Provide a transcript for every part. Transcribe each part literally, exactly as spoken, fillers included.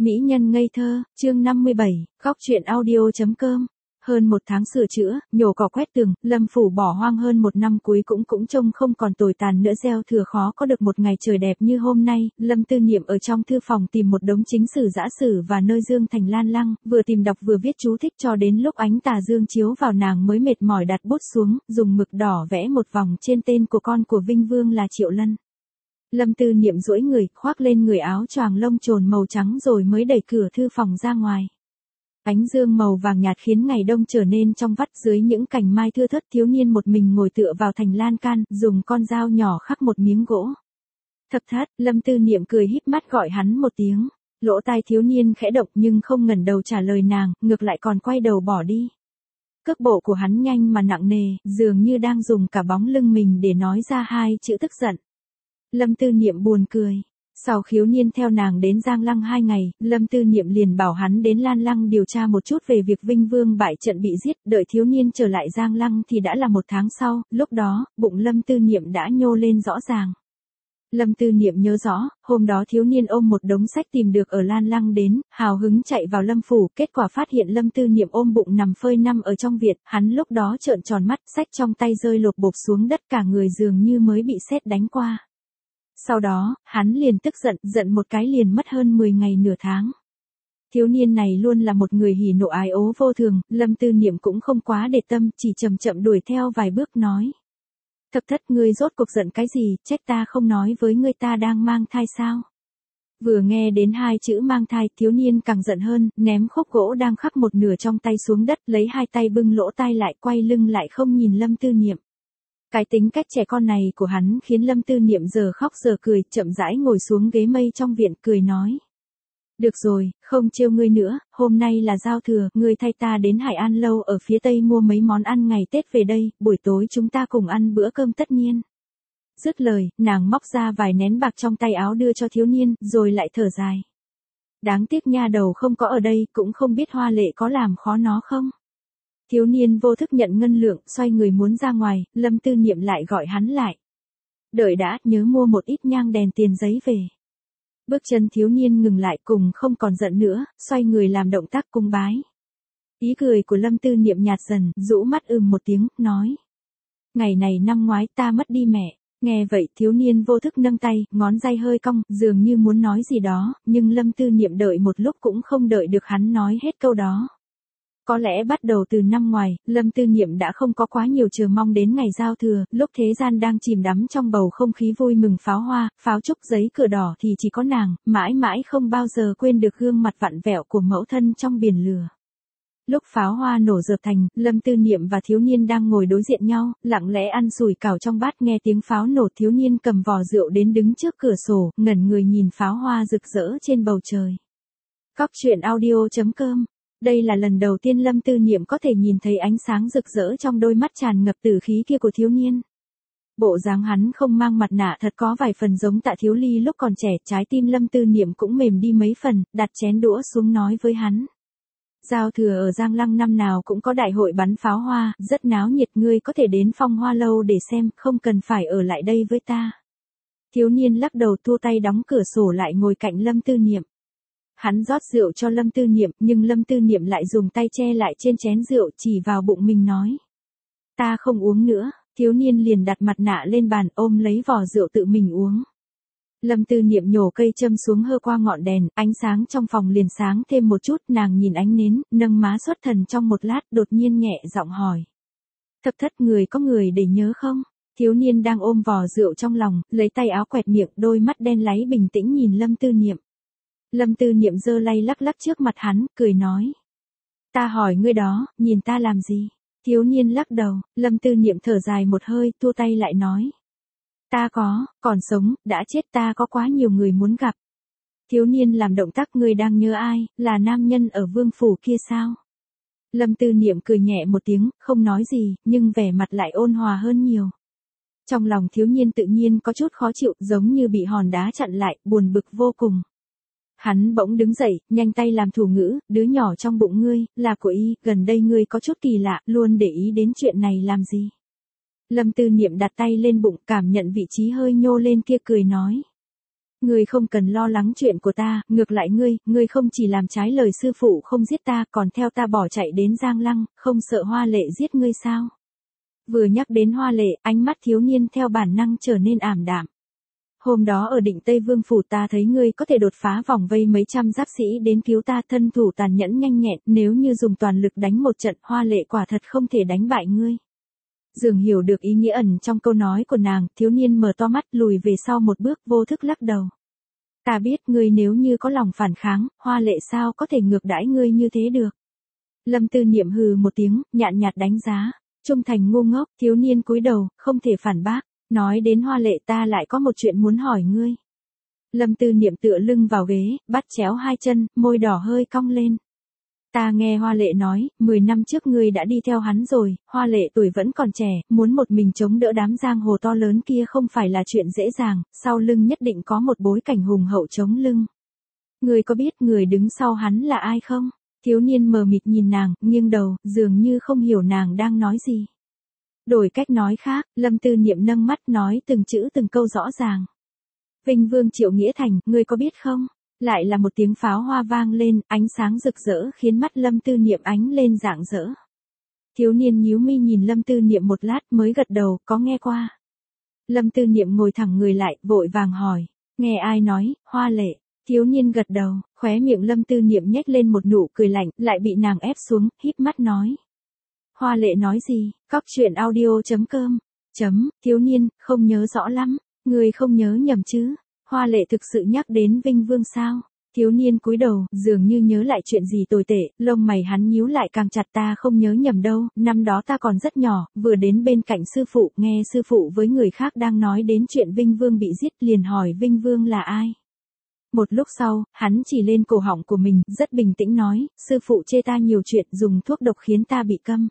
Mỹ nhân ngây thơ, chương năm mươi bảy, góc truyện audio.com. Hơn một tháng sửa chữa, nhổ cỏ quét tường, Lâm phủ bỏ hoang hơn một năm cuối cũng cũng trông không còn tồi tàn nữa, gieo thừa khó có được một ngày trời đẹp như hôm nay. Lâm Tư Niệm ở trong thư phòng tìm một đống chính sử giã sử và nơi dương thành lan lăng, vừa tìm đọc vừa viết chú thích cho đến lúc ánh tà dương chiếu vào nàng mới mệt mỏi đặt bút xuống, dùng mực đỏ vẽ một vòng trên tên của con của Vinh Vương là Triệu Lân. Lâm Tư Niệm duỗi người, khoác lên người áo choàng lông trồn màu trắng rồi mới đẩy cửa thư phòng ra ngoài. Ánh dương màu vàng nhạt khiến ngày đông trở nên trong vắt, dưới những cành mai thưa thớt, thiếu niên một mình ngồi tựa vào thành lan can, dùng con dao nhỏ khắc một miếng gỗ. Thập Thất, Lâm Tư Niệm cười híp mắt gọi hắn một tiếng. Lỗ tai thiếu niên khẽ động nhưng không ngẩng đầu trả lời nàng, ngược lại còn quay đầu bỏ đi. Cước bộ của hắn nhanh mà nặng nề, dường như đang dùng cả bóng lưng mình để nói ra hai chữ tức giận. Lâm Tư Niệm buồn cười. Sau Khiếu Niên theo nàng đến Giang Lăng hai ngày, Lâm Tư Niệm liền bảo hắn đến Lan Lăng điều tra một chút về việc Vinh Vương bại trận bị giết, đợi thiếu niên trở lại Giang Lăng thì đã là một tháng sau, lúc đó, bụng Lâm Tư Niệm đã nhô lên rõ ràng. Lâm Tư Niệm nhớ rõ, hôm đó thiếu niên ôm một đống sách tìm được ở Lan Lăng đến, hào hứng chạy vào Lâm phủ, kết quả phát hiện Lâm Tư Niệm ôm bụng nằm phơi nằm ở trong viện, hắn lúc đó trợn tròn mắt, sách trong tay rơi lộp bộp xuống đất, cả người dường như mới bị sét đánh qua. Sau đó, hắn liền tức giận, giận một cái liền mất hơn mười ngày nửa tháng. Thiếu niên này luôn là một người hỉ nộ ái ố vô thường, Lâm Tư Niệm cũng không quá để tâm, chỉ chậm chậm đuổi theo vài bước nói. Thập Thất, ngươi rốt cuộc giận cái gì, trách ta không nói với ngươi ta đang mang thai sao? Vừa nghe đến hai chữ mang thai, thiếu niên càng giận hơn, ném khúc gỗ đang khắc một nửa trong tay xuống đất, lấy hai tay bưng lỗ tai lại, quay lưng lại không nhìn Lâm Tư Niệm. Cái tính cách trẻ con này của hắn khiến Lâm Tư Niệm giờ khóc giờ cười, chậm rãi ngồi xuống ghế mây trong viện, cười nói. Được rồi, không trêu ngươi nữa, hôm nay là giao thừa, ngươi thay ta đến Hải An lâu ở phía tây mua mấy món ăn ngày Tết về đây, buổi tối chúng ta cùng ăn bữa cơm tất niên. Dứt lời, nàng móc ra vài nén bạc trong tay áo đưa cho thiếu niên, rồi lại thở dài. Đáng tiếc nha đầu không có ở đây, cũng không biết Hoa Lệ có làm khó nó không. Thiếu niên vô thức nhận ngân lượng, xoay người muốn ra ngoài, Lâm Tư Niệm lại gọi hắn lại. Đợi đã, nhớ mua một ít nhang đèn tiền giấy về. Bước chân thiếu niên ngừng lại, cùng không còn giận nữa, xoay người làm động tác cung bái. Ý cười của Lâm Tư Niệm nhạt dần, rũ mắt ừm một tiếng, nói. Ngày này năm ngoái ta mất đi mẹ. Nghe vậy thiếu niên vô thức nâng tay, ngón tay hơi cong, dường như muốn nói gì đó, nhưng Lâm Tư Niệm đợi một lúc cũng không đợi được hắn nói hết câu đó. Có lẽ bắt đầu từ năm ngoài, Lâm Tư Niệm đã không có quá nhiều chờ mong đến ngày giao thừa, lúc thế gian đang chìm đắm trong bầu không khí vui mừng pháo hoa, pháo trúc giấy cửa đỏ thì chỉ có nàng, mãi mãi không bao giờ quên được gương mặt vặn vẹo của mẫu thân trong biển lửa. Lúc pháo hoa nổ dợp thành, Lâm Tư Niệm và thiếu niên đang ngồi đối diện nhau, lặng lẽ ăn sủi cảo trong bát, nghe tiếng pháo nổ, thiếu niên cầm vò rượu đến đứng trước cửa sổ, ngẩn người nhìn pháo hoa rực rỡ trên bầu trời. Góc truyện audio.com. Đây là lần đầu tiên Lâm Tư Niệm có thể nhìn thấy ánh sáng rực rỡ trong đôi mắt tràn ngập tử khí kia của thiếu niên. Bộ dáng hắn không mang mặt nạ thật có vài phần giống Tạ Thiếu Ly lúc còn trẻ, trái tim Lâm Tư Niệm cũng mềm đi mấy phần, đặt chén đũa xuống nói với hắn. Giao thừa ở Giang Lăng năm nào cũng có đại hội bắn pháo hoa, rất náo nhiệt, ngươi có thể đến Phong Hoa lâu để xem, không cần phải ở lại đây với ta. Thiếu niên lắc đầu thua tay đóng cửa sổ lại ngồi cạnh Lâm Tư Niệm. Hắn rót rượu cho Lâm Tư Niệm, nhưng Lâm Tư Niệm lại dùng tay che lại trên chén rượu, chỉ vào bụng mình nói. Ta không uống nữa, thiếu niên liền đặt mặt nạ lên bàn, ôm lấy vò rượu tự mình uống. Lâm Tư Niệm nhổ cây châm xuống hơ qua ngọn đèn, ánh sáng trong phòng liền sáng thêm một chút, nàng nhìn ánh nến, nâng má xuất thần trong một lát, đột nhiên nhẹ giọng hỏi. Thập Thất, người có người để nhớ không? Thiếu niên đang ôm vò rượu trong lòng, lấy tay áo quẹt miệng, đôi mắt đen láy bình tĩnh nhìn Lâm Tư Niệm. Lâm Tư Niệm giơ lay lắc lắc trước mặt hắn, cười nói. Ta hỏi ngươi đó, nhìn ta làm gì? Thiếu niên lắc đầu, Lâm Tư Niệm thở dài một hơi, thua tay lại nói. Ta có, còn sống, đã chết ta có quá nhiều người muốn gặp. Thiếu niên làm động tác, ngươi đang nhớ ai, là nam nhân ở vương phủ kia sao? Lâm Tư Niệm cười nhẹ một tiếng, không nói gì, nhưng vẻ mặt lại ôn hòa hơn nhiều. Trong lòng thiếu niên tự nhiên có chút khó chịu, giống như bị hòn đá chặn lại, buồn bực vô cùng. Hắn bỗng đứng dậy, nhanh tay làm thủ ngữ, đứa nhỏ trong bụng ngươi, là của y, gần đây ngươi có chút kỳ lạ, luôn để ý đến chuyện này làm gì? Lâm Tư Niệm đặt tay lên bụng, cảm nhận vị trí hơi nhô lên kia, cười nói. Ngươi không cần lo lắng chuyện của ta, ngược lại ngươi, ngươi không chỉ làm trái lời sư phụ không giết ta còn theo ta bỏ chạy đến Giang Lăng, không sợ Hoa Lệ giết ngươi sao? Vừa nhắc đến Hoa Lệ, ánh mắt thiếu niên theo bản năng trở nên ảm đạm. Hôm đó ở Định Tây Vương phủ ta thấy ngươi có thể đột phá vòng vây mấy trăm giáp sĩ đến cứu ta, thân thủ tàn nhẫn nhanh nhẹn, nếu như dùng toàn lực đánh một trận, Hoa Lệ quả thật không thể đánh bại ngươi. Dường hiểu được ý nghĩa ẩn trong câu nói của nàng, thiếu niên mở to mắt lùi về sau một bước vô thức lắc đầu. Ta biết ngươi nếu như có lòng phản kháng, Hoa Lệ sao có thể ngược đãi ngươi như thế được. Lâm Tư Niệm hừ một tiếng, nhàn nhạt đánh giá. Trung thành ngu ngốc, thiếu niên cúi đầu, không thể phản bác. Nói đến Hoa Lệ ta lại có một chuyện muốn hỏi ngươi. Lâm Tư Niệm tựa lưng vào ghế, bắt chéo hai chân, môi đỏ hơi cong lên. Ta nghe Hoa Lệ nói, mười năm trước ngươi đã đi theo hắn rồi, Hoa Lệ tuổi vẫn còn trẻ, muốn một mình chống đỡ đám giang hồ to lớn kia không phải là chuyện dễ dàng, sau lưng nhất định có một bối cảnh hùng hậu chống lưng. Ngươi có biết người đứng sau hắn là ai không? Thiếu niên mờ mịt nhìn nàng, nghiêng đầu, dường như không hiểu nàng đang nói gì. Đổi cách nói khác, Lâm Tư Niệm nâng mắt nói từng chữ từng câu rõ ràng. Vinh Vương Triệu Nghĩa Thành, ngươi có biết không? Lại là một tiếng pháo hoa vang lên, ánh sáng rực rỡ khiến mắt Lâm Tư Niệm ánh lên rạng rỡ. Thiếu niên nhíu mi nhìn Lâm Tư Niệm một lát mới gật đầu, có nghe qua. Lâm Tư Niệm ngồi thẳng người lại, vội vàng hỏi, nghe ai nói, Hoa Lệ. Thiếu niên gật đầu, khóe miệng Lâm Tư Niệm nhếch lên một nụ cười lạnh, lại bị nàng ép xuống, híp mắt nói. Hoa Lệ nói gì? Cóc truyện audio chấm com. Chấm, thiếu niên, không nhớ rõ lắm, người không nhớ nhầm chứ? Hoa Lệ thực sự nhắc đến Vinh Vương sao? Thiếu niên cúi đầu, dường như nhớ lại chuyện gì tồi tệ, lông mày hắn nhíu lại càng chặt. Ta không nhớ nhầm đâu, năm đó ta còn rất nhỏ, vừa đến bên cạnh sư phụ, nghe sư phụ với người khác đang nói đến chuyện Vinh Vương bị giết, liền hỏi Vinh Vương là ai. Một lúc sau, hắn chỉ lên cổ họng của mình, rất bình tĩnh nói, sư phụ chê ta nhiều chuyện, dùng thuốc độc khiến ta bị câm.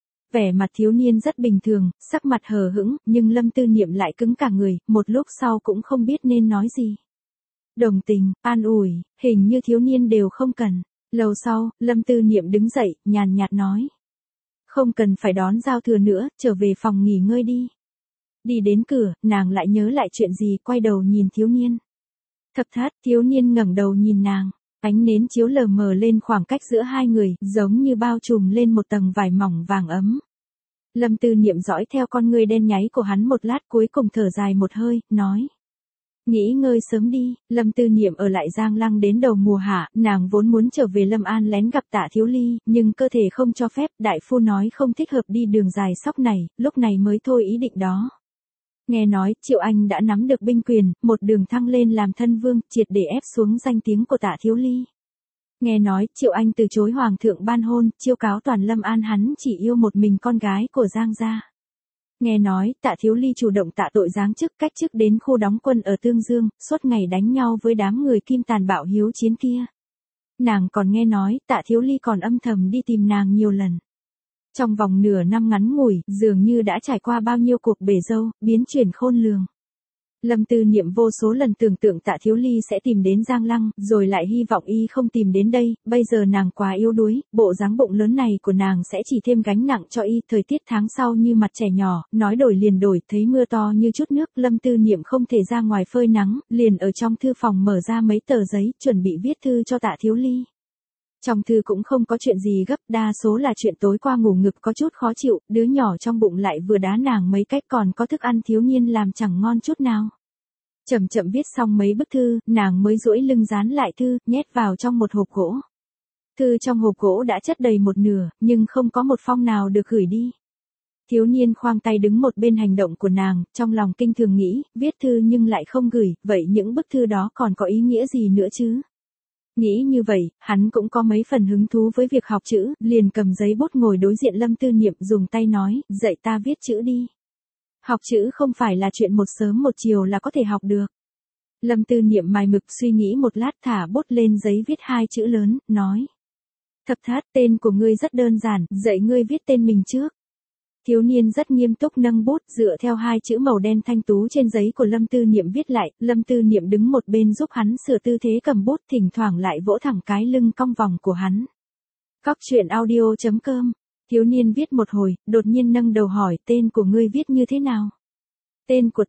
Vẻ mặt thiếu niên rất bình thường, sắc mặt hờ hững, nhưng Lâm Tư Niệm lại cứng cả người, một lúc sau cũng không biết nên nói gì. Đồng tình, an ủi, hình như thiếu niên đều không cần. Lâu sau, Lâm Tư Niệm đứng dậy, nhàn nhạt nói. Không cần phải đón giao thừa nữa, trở về phòng nghỉ ngơi đi. Đi đến cửa, nàng lại nhớ lại chuyện gì, quay đầu nhìn thiếu niên. Thập thất, thiếu niên ngẩng đầu nhìn nàng. Ánh nến chiếu lờ mờ lên khoảng cách giữa hai người, giống như bao trùm lên một tầng vải mỏng vàng ấm. Lâm Tư Niệm dõi theo con ngươi đen nháy của hắn một lát cuối cùng thở dài một hơi, nói. Nghỉ ngơi sớm đi, Lâm Tư Niệm ở lại Giang Lăng đến đầu mùa hạ, nàng vốn muốn trở về Lâm An lén gặp Tạ Thiếu Ly, nhưng cơ thể không cho phép, đại phu nói không thích hợp đi đường dài sóc này, lúc này mới thôi ý định đó. Nghe nói, Triệu Anh đã nắm được binh quyền, một đường thăng lên làm thân vương, triệt để ép xuống danh tiếng của Tạ Thiếu Ly. Nghe nói, Triệu Anh từ chối hoàng thượng ban hôn, chiêu cáo toàn Lâm An hắn chỉ yêu một mình con gái của Giang gia. Nghe nói, Tạ Thiếu Ly chủ động tạ tội giáng chức cách chức đến khu đóng quân ở Tương Dương, suốt ngày đánh nhau với đám người kim tàn bạo hiếu chiến kia. Nàng còn nghe nói, Tạ Thiếu Ly còn âm thầm đi tìm nàng nhiều lần. Trong vòng nửa năm ngắn ngủi, dường như đã trải qua bao nhiêu cuộc bể dâu, biến chuyển khôn lường. Lâm Tư Niệm vô số lần tưởng tượng Tạ Thiếu Ly sẽ tìm đến Giang Lăng, rồi lại hy vọng y không tìm đến đây, bây giờ nàng quá yếu đuối, bộ dáng bụng lớn này của nàng sẽ chỉ thêm gánh nặng cho y, thời tiết tháng sau như mặt trẻ nhỏ, nói đổi liền đổi, thấy mưa to như chút nước, Lâm Tư Niệm không thể ra ngoài phơi nắng, liền ở trong thư phòng mở ra mấy tờ giấy, chuẩn bị viết thư cho Tạ Thiếu Ly. Trong thư cũng không có chuyện gì gấp, đa số là chuyện tối qua ngủ ngực có chút khó chịu, đứa nhỏ trong bụng lại vừa đá nàng mấy cách còn có thức ăn thiếu niên làm chẳng ngon chút nào. Chậm chậm viết xong mấy bức thư, nàng mới duỗi lưng dán lại thư, nhét vào trong một hộp gỗ. Thư trong hộp gỗ đã chất đầy một nửa, nhưng không có một phong nào được gửi đi. Thiếu niên khoang tay đứng một bên hành động của nàng, trong lòng kinh thường nghĩ, viết thư nhưng lại không gửi, vậy những bức thư đó còn có ý nghĩa gì nữa chứ? Nghĩ như vậy, hắn cũng có mấy phần hứng thú với việc học chữ, liền cầm giấy bút ngồi đối diện Lâm Tư Niệm dùng tay nói, dạy ta viết chữ đi. Học chữ không phải là chuyện một sớm một chiều là có thể học được. Lâm Tư Niệm mài mực suy nghĩ một lát thả bút lên giấy viết hai chữ lớn, nói. Thập thất, tên của ngươi rất đơn giản, dạy ngươi viết tên mình trước. Thiếu niên rất nghiêm túc nâng bút, dựa theo hai chữ màu đen thanh tú trên giấy của Lâm Tư Niệm viết lại, Lâm Tư Niệm đứng một bên giúp hắn sửa tư thế cầm bút, thỉnh thoảng lại vỗ thẳng cái lưng cong vòng của hắn. Cóc truyện audio chấm com. Thiếu niên viết một hồi, đột nhiên nâng đầu hỏi, tên của ngươi viết như thế nào? Tên của ta,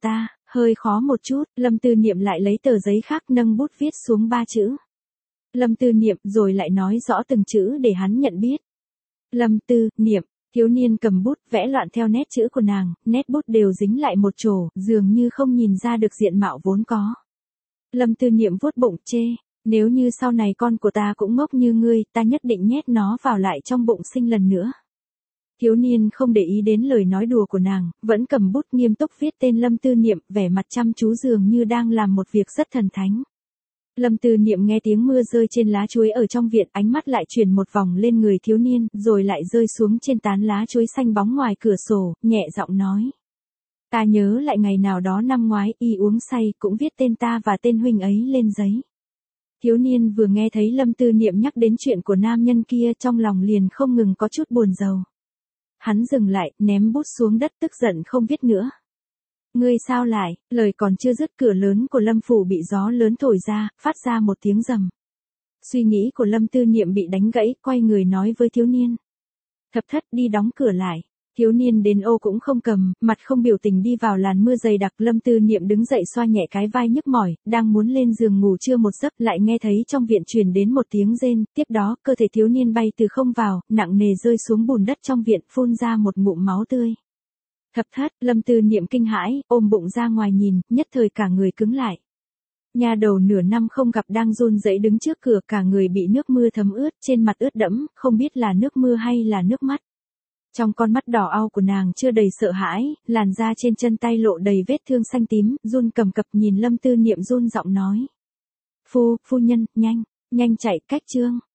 Hơi khó một chút, Lâm Tư Niệm lại lấy tờ giấy khác nâng bút viết xuống ba chữ. Lâm Tư Niệm rồi lại nói rõ từng chữ để hắn nhận biết. Lâm Tư Niệm, thiếu niên cầm bút vẽ loạn theo nét chữ của nàng, nét bút đều dính lại một chỗ, dường như không nhìn ra được diện mạo vốn có. Lâm Tư Niệm vuốt bụng chê, nếu như sau này con của ta cũng ngốc như ngươi, ta nhất định nhét nó vào lại trong bụng sinh lần nữa. Thiếu niên không để ý đến lời nói đùa của nàng, vẫn cầm bút nghiêm túc viết tên Lâm Tư Niệm, vẻ mặt chăm chú dường như đang làm một việc rất thần thánh. Lâm Tư Niệm nghe tiếng mưa rơi trên lá chuối ở trong viện, ánh mắt lại chuyển một vòng lên người thiếu niên, rồi lại rơi xuống trên tán lá chuối xanh bóng ngoài cửa sổ, nhẹ giọng nói. Ta nhớ lại ngày nào đó năm ngoái, y uống say, cũng viết tên ta và tên huynh ấy lên giấy. Thiếu niên vừa nghe thấy Lâm Tư Niệm nhắc đến chuyện của nam nhân kia, trong lòng liền không ngừng có chút buồn rầu. Hắn dừng lại, ném bút xuống đất, tức giận không viết nữa. Ngươi sao lại, lời còn chưa dứt, cửa lớn của Lâm phủ bị gió lớn thổi ra, phát ra một tiếng rầm. Suy nghĩ của Lâm Tư Niệm bị đánh gãy, quay người nói với thiếu niên. Thập Thất, đi đóng cửa lại. Thiếu niên đến ô cũng không cầm, mặt không biểu tình đi vào làn mưa dày đặc. Lâm Tư Niệm đứng dậy xoa nhẹ cái vai nhức mỏi, đang muốn lên giường ngủ trưa một giấc, lại nghe thấy trong viện truyền đến một tiếng rên, tiếp đó, cơ thể thiếu niên bay từ không vào, nặng nề rơi xuống bùn đất trong viện, phun ra một ngụm máu tươi. Thập Thất, Lâm Tư Niệm kinh hãi, ôm bụng ra ngoài nhìn, nhất thời cả người cứng lại. Nhà đầu nửa năm không gặp đang run rẩy đứng trước cửa, cả người bị nước mưa thấm ướt, trên mặt ướt đẫm, không biết là nước mưa hay là nước mắt. Trong con mắt đỏ au của nàng chưa đầy sợ hãi, làn da trên chân tay lộ đầy vết thương xanh tím, run cầm cập nhìn Lâm Tư Niệm run giọng nói. Phu, phu nhân, nhanh, nhanh chạy, cách trương.